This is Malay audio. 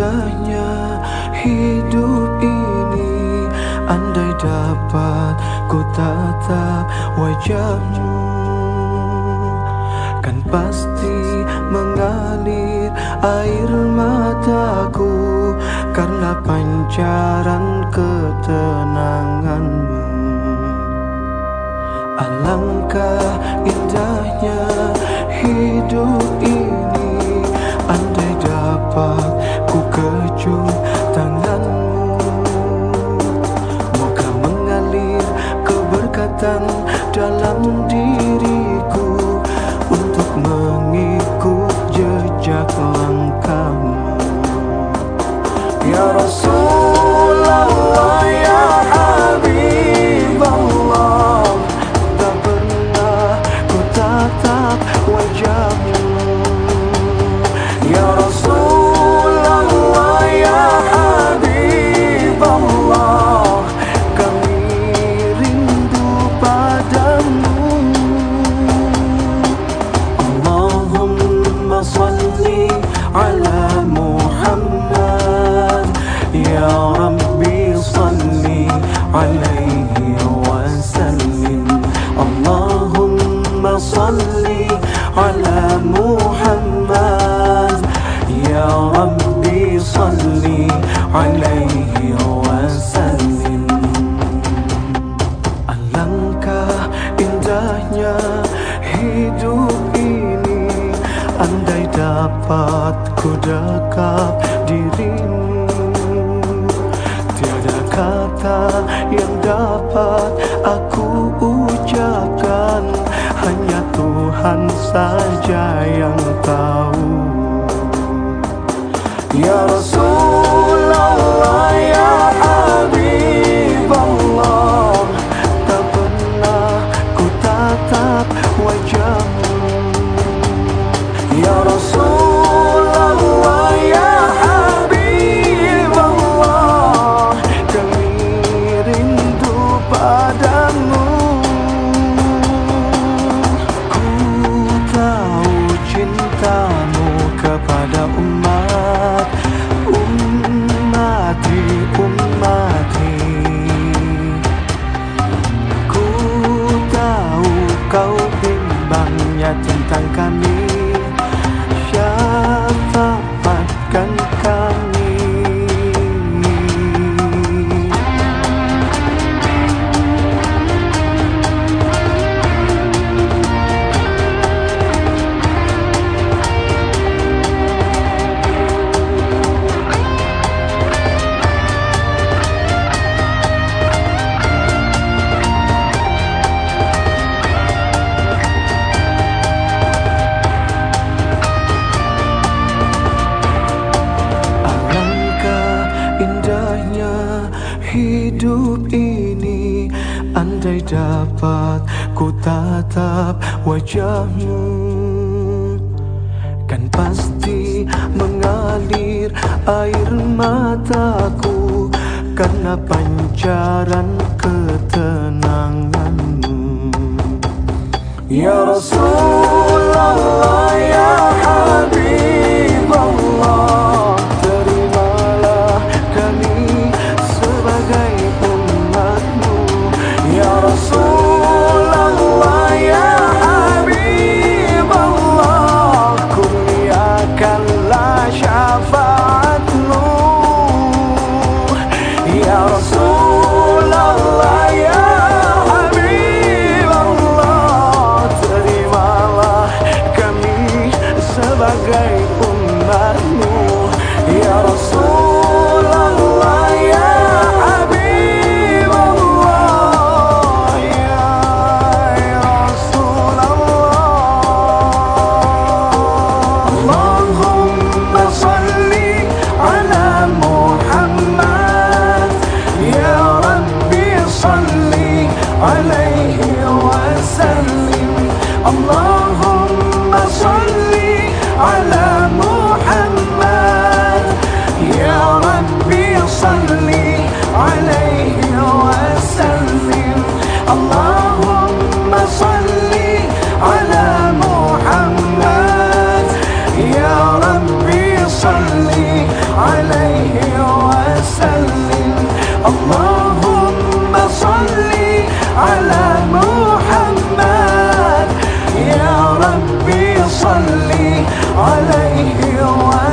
indahnya hidup ini, andai dapat ku tatap wajahmu, kan pasti mengalir air mataku karena pancaran ketenanganmu. Alangkah indahnya hidup ini, andai dapat ku kejuk tanganmu, moga mengalir keberkatan dalam diriku untuk mengikut jejak langkahmu. Ya Rasulullah, ya Habiballah, tak pernah ku tatap wajahmu. Ya Rasulullah, ya Habiballah, kami rindu padamu. Allahumma salli ala Muhammad, ya Rabbi salli alaihi wa sallim. Allahumma salli ala Muhammad, ya Rabbi salli alaihi wa sallim. Alangkah indahnya hidup ini, andai dapat ku dekap dirimu, tiada kata yang dapat aku ucapkan, hanya Tuhan saja yang tahu. Ya Rasulullah, ya Habiballah, tak pernah ku tatap wajahmu. Ya Rasulullah, ya Habiballah, kami rindu padamu. Ku tahu cintamu kepada ummati, ku tahu kau bimbangnya tentang kami, syafaatkan kami. Indahnya hidup ini, andai dapat ku tatap wajahmu, kan pasti mengalir air mataku karena pancaran ketenanganmu. Ya Rasulullah, ya Habiballah, terimalah kami sebagai umatmu. Ya Rasulullah, ya Habiballah, kurniakanlah syafaatmu. Ya Rasulullah, ya Habiballah, terimalah kami sebagai umatmu. Allahumma salli ala Muhammad, ya Rabbi salli alaihi wa